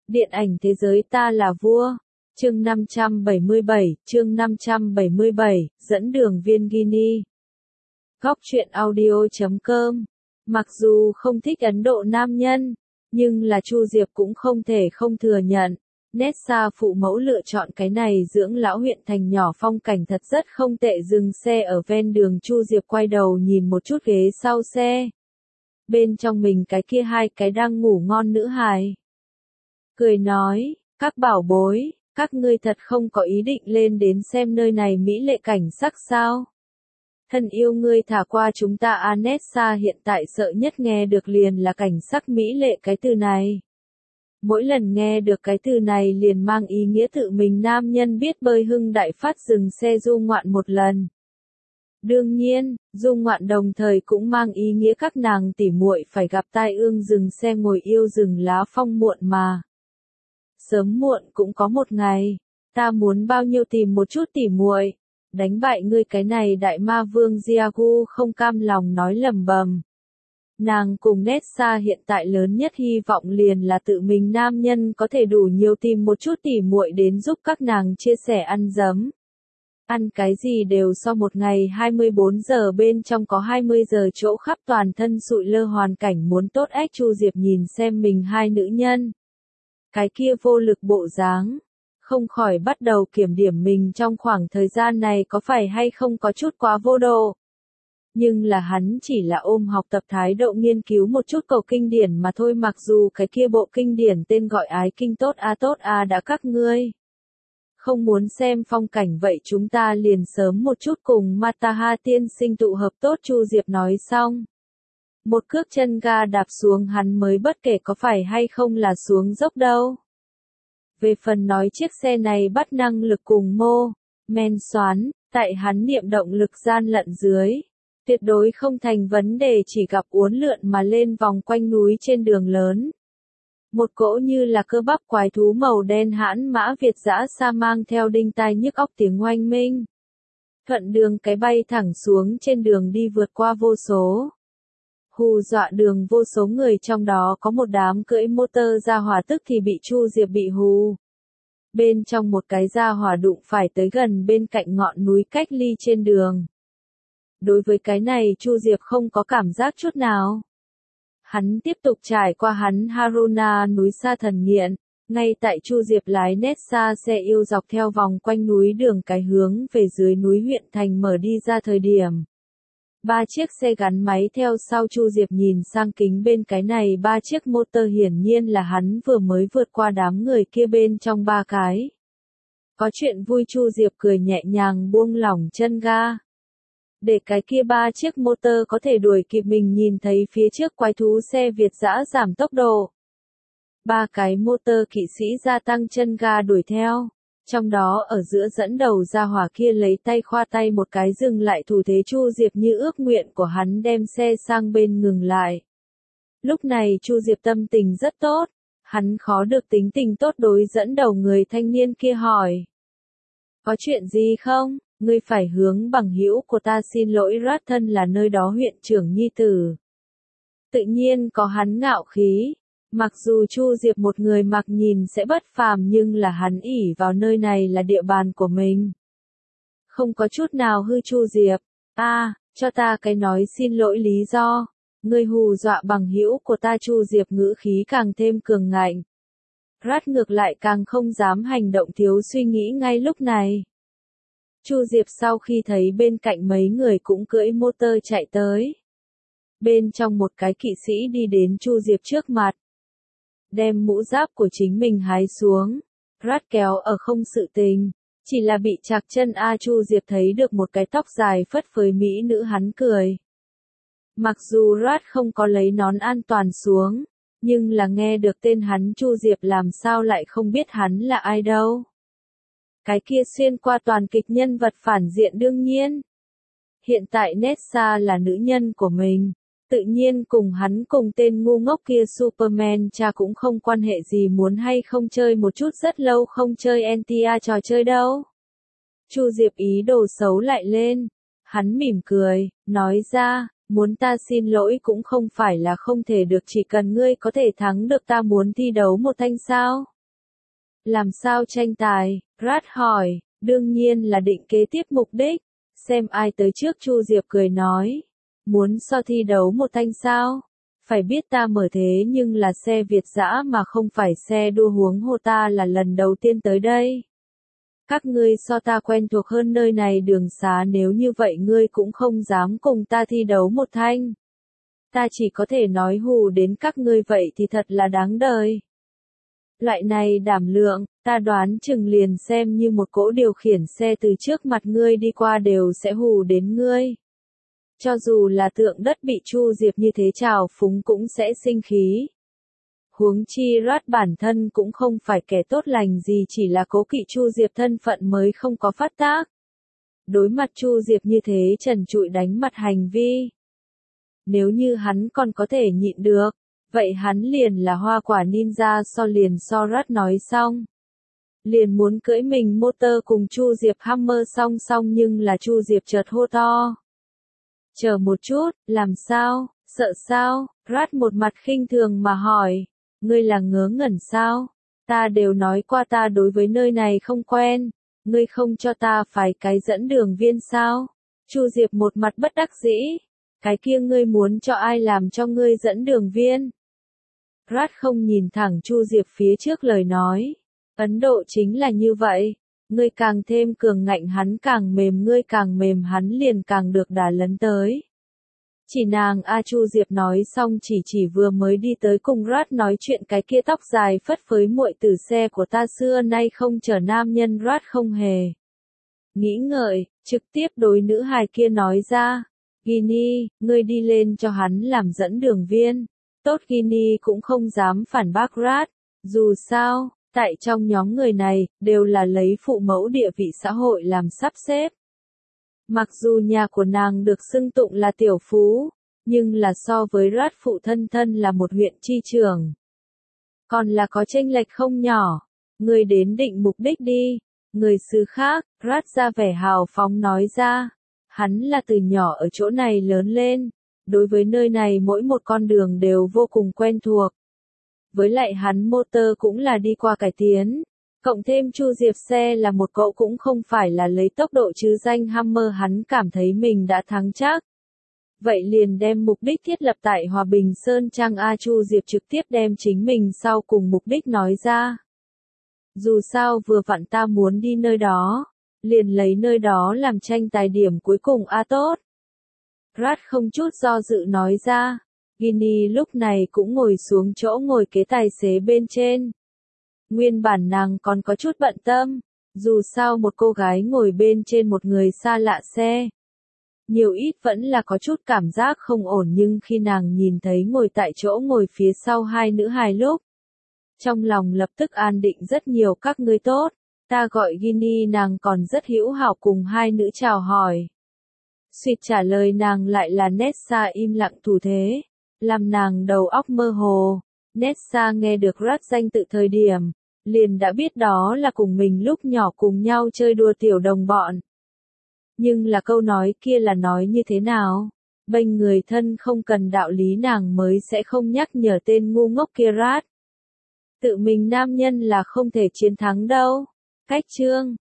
Điện ảnh thế giới ta là vua. Chương 577, dẫn đường viên Guinea. Góc truyện audio.com. Mặc dù không thích Ấn Độ nam nhân, nhưng là Chu Diệp cũng không thể không thừa nhận. Nessa phụ mẫu lựa chọn cái này dưỡng lão huyện thành nhỏ phong cảnh thật rất không tệ. Dừng xe ở ven đường, Chu Diệp quay đầu nhìn một chút ghế sau xe. Bên trong mình cái kia hai cái đang ngủ ngon nữ hài. Cười nói, các bảo bối, các ngươi thật không có ý định lên đến xem nơi này mỹ lệ cảnh sắc sao? Thân yêu ngươi thả qua chúng ta. Anessa hiện tại sợ nhất nghe được liền là cảnh sắc mỹ lệ cái từ này. Mỗi lần nghe được cái từ này liền mang ý nghĩa tự mình nam nhân biết bơi hưng đại phát dừng xe du ngoạn một lần. Đương nhiên, du ngoạn đồng thời cũng mang ý nghĩa các nàng tỉ muội phải gặp tai ương dừng xe ngồi yêu rừng lá phong muộn mà. Sớm muộn cũng có một ngày, ta muốn bao nhiêu tìm một chút tỉ muội, đánh bại ngươi cái này đại ma vương. Diagu không cam lòng nói lầm bầm. Nàng cùng Nessa hiện tại lớn nhất hy vọng liền là tự mình nam nhân có thể đủ nhiều tìm một chút tỉ muội đến giúp các nàng chia sẻ ăn dấm. Ăn cái gì đều so một ngày 24 giờ bên trong có 20 giờ chỗ khắp toàn thân sụi lơ hoàn cảnh muốn tốt ếch. Chu Diệp nhìn xem mình hai nữ nhân. Cái kia vô lực bộ dáng. Không khỏi bắt đầu kiểm điểm mình trong khoảng thời gian này có phải hay không có chút quá vô độ. Nhưng là hắn chỉ là ôm học tập thái độ nghiên cứu một chút cầu kinh điển mà thôi. Mặc dù cái kia bộ kinh điển tên gọi Ái Kinh tốt a đã các ngươi không muốn xem phong cảnh vậy chúng ta liền sớm một chút cùng Mataha tiên sinh tụ hợp tốt. Chu Diệp nói xong. Một cước chân ga đạp xuống hắn mới bất kể có phải hay không là xuống dốc đâu. Về phần nói chiếc xe này bắt năng lực cùng men xoắn, tại hắn niệm động lực gian lận dưới. Tuyệt đối không thành vấn đề, chỉ gặp uốn lượn mà lên vòng quanh núi trên đường lớn. Một cỗ như là cơ bắp quái thú màu đen hãn mã Việt dã xa mang theo đinh tai nhức óc tiếng oanh minh. Thuận đường cái bay thẳng xuống trên đường đi vượt qua vô số. Hù dọa đường vô số người, trong đó có một đám cưỡi motor ra hỏa tức thì bị Chu Diệp bị hù. Bên trong một cái ra hỏa đụng phải tới gần bên cạnh ngọn núi cách ly trên đường. Đối với cái này Chu Diệp không có cảm giác chút nào. Hắn tiếp tục trải qua hắn Haruna núi xa thần nghiện, ngay tại Chu Diệp lái Nessa xe yêu dọc theo vòng quanh núi đường cái hướng về dưới núi huyện thành mở đi ra thời điểm. Ba chiếc xe gắn máy theo sau. Chu Diệp nhìn sang kính bên cái này ba chiếc motor hiển nhiên là hắn vừa mới vượt qua đám người kia bên trong ba cái. Có chuyện vui. Chu Diệp cười nhẹ nhàng buông lỏng chân ga. Để cái kia ba chiếc motor có thể đuổi kịp mình, nhìn thấy phía trước quái thú xe Việt dã giảm tốc độ. Ba cái motor kỵ sĩ gia tăng chân ga đuổi theo. Trong đó ở giữa dẫn đầu ra hỏa kia lấy tay khoa tay một cái dừng lại thủ thế. Chu Diệp như ước nguyện của hắn đem xe sang bên ngừng lại. Lúc này Chu Diệp tâm tình rất tốt. Hắn khó được tính tình tốt đối dẫn đầu người thanh niên kia hỏi. Có chuyện gì không? Ngươi phải hướng bằng hữu của ta xin lỗi. Rat thân là nơi đó huyện trưởng nhi tử. Tự nhiên có hắn ngạo khí. Mặc dù Chu Diệp một người mặc nhìn sẽ bất phàm nhưng là hắn ỷ vào nơi này là địa bàn của mình. Không có chút nào hư. Chu Diệp, cho ta cái nói xin lỗi lý do. Ngươi hù dọa bằng hữu của ta. Chu Diệp ngữ khí càng thêm cường ngạnh. Rat ngược lại càng không dám hành động thiếu suy nghĩ ngay lúc này. Chu Diệp sau khi thấy bên cạnh mấy người cũng cưỡi motor chạy tới. Bên trong một cái kỵ sĩ đi đến Chu Diệp trước mặt. Đem mũ giáp của chính mình hái xuống. Rat kéo ở không sự tình. Chỉ là bị chạc chân. Chu Diệp thấy được một cái tóc dài phất phới mỹ nữ, hắn cười. Mặc dù Rat không có lấy nón an toàn xuống. Nhưng là nghe được tên hắn Chu Diệp làm sao lại không biết hắn là ai đâu. Cái kia xuyên qua toàn kịch nhân vật phản diện đương nhiên. Hiện tại Nessa là nữ nhân của mình. Tự nhiên cùng hắn cùng tên ngu ngốc kia Superman cha cũng không quan hệ gì. Muốn hay không chơi một chút, rất lâu không chơi NTA trò chơi đâu. Chu Diệp ý đồ xấu lại lên. Hắn mỉm cười, nói ra, muốn ta xin lỗi cũng không phải là không thể được, chỉ cần ngươi có thể thắng được ta muốn thi đấu một thanh sao. Làm sao tranh tài? Rat hỏi, đương nhiên là định kế tiếp mục đích, xem ai tới trước. Chu Diệp cười nói, muốn so thi đấu một thanh sao? Phải biết ta mở thế nhưng là xe Việt dã mà không phải xe đua, huống hồ ta là lần đầu tiên tới đây. Các ngươi so ta quen thuộc hơn nơi này đường xá, nếu như vậy ngươi cũng không dám cùng ta thi đấu một thanh. Ta chỉ có thể nói hù đến các ngươi vậy thì thật là đáng đời. Loại này đảm lượng, ta đoán chừng liền xem như một cỗ điều khiển xe từ trước mặt ngươi đi qua đều sẽ hù đến ngươi. Cho dù là tượng đất bị Chu Diệp như thế trào phúng cũng sẽ sinh khí. Huống chi Rat bản thân cũng không phải kẻ tốt lành gì, chỉ là cố kỵ Chu Diệp thân phận mới không có phát tác. Đối mặt Chu Diệp như thế trần trụi đánh mặt hành vi. Nếu như hắn còn có thể nhịn được, vậy hắn liền là hoa quả ninja. So Rat nói xong. Liền muốn cưỡi mình motor cùng Chu Diệp Hammer song song, nhưng là Chu Diệp chợt hô to. Chờ một chút, làm sao, sợ sao? Rat một mặt khinh thường mà hỏi, ngươi là ngớ ngẩn sao? Ta đều nói qua ta đối với nơi này không quen, ngươi không cho ta phải cái dẫn đường viên sao? Chu Diệp một mặt bất đắc dĩ, cái kia ngươi muốn cho ai làm cho ngươi dẫn đường viên? Rat không nhìn thẳng Chu Diệp phía trước lời nói, Ấn Độ chính là như vậy, ngươi càng thêm cường ngạnh hắn càng mềm, ngươi càng mềm hắn liền càng được đà lấn tới. Chỉ nàng A. Chu Diệp nói xong chỉ vừa mới đi tới cùng Rat nói chuyện cái kia tóc dài phất phới muội từ xe của ta xưa nay không chở nam nhân. Rat không hề nghĩ ngợi, trực tiếp đối nữ hài kia nói ra, Ginny, ngươi đi lên cho hắn làm dẫn đường viên. Tốt, Ginny cũng không dám phản bác Rat, dù sao, tại trong nhóm người này, đều là lấy phụ mẫu địa vị xã hội làm sắp xếp. Mặc dù nhà của nàng được xưng tụng là tiểu phú, nhưng là so với Rat phụ thân là một huyện chi trưởng. Còn là có chênh lệch không nhỏ. Người đến định mục đích đi. Người xứ khác, Rat ra vẻ hào phóng nói ra. Hắn là từ nhỏ ở chỗ này lớn lên. Đối với nơi này mỗi một con đường đều vô cùng quen thuộc. Với lại hắn motor cũng là đi qua cải tiến. Cộng thêm Chu Diệp xe là một cậu cũng không phải là lấy tốc độ chứ danh Hammer, hắn cảm thấy mình đã thắng chắc. Vậy liền đem mục đích thiết lập tại Hòa Bình Sơn Trang. A. Chu Diệp trực tiếp đem chính mình sau cùng mục đích nói ra. Dù sao vừa vặn ta muốn đi nơi đó, liền lấy nơi đó làm tranh tài điểm cuối cùng. A. Tốt. Rat không chút do dự nói ra. Ginny lúc này cũng ngồi xuống chỗ ngồi kế tài xế bên trên. Nguyên bản nàng còn có chút bận tâm, dù sao một cô gái ngồi bên trên một người xa lạ xe. Nhiều ít vẫn là có chút cảm giác không ổn, nhưng khi nàng nhìn thấy ngồi tại chỗ ngồi phía sau hai nữ hài lúc. Trong lòng lập tức an định rất nhiều. Các ngươi tốt, ta gọi Ginny. Nàng còn rất hữu hảo cùng hai nữ chào hỏi. Suýt trả lời nàng lại là Nessa im lặng thủ thế, làm nàng đầu óc mơ hồ. Nessa nghe được Rat danh tự thời điểm, liền đã biết đó là cùng mình lúc nhỏ cùng nhau chơi đùa tiểu đồng bọn. Nhưng là câu nói kia là nói như thế nào? Bênh người thân không cần đạo lý nàng mới sẽ không nhắc nhở tên ngu ngốc kia. Rat. Tự mình nam nhân là không thể chiến thắng đâu. Cách chương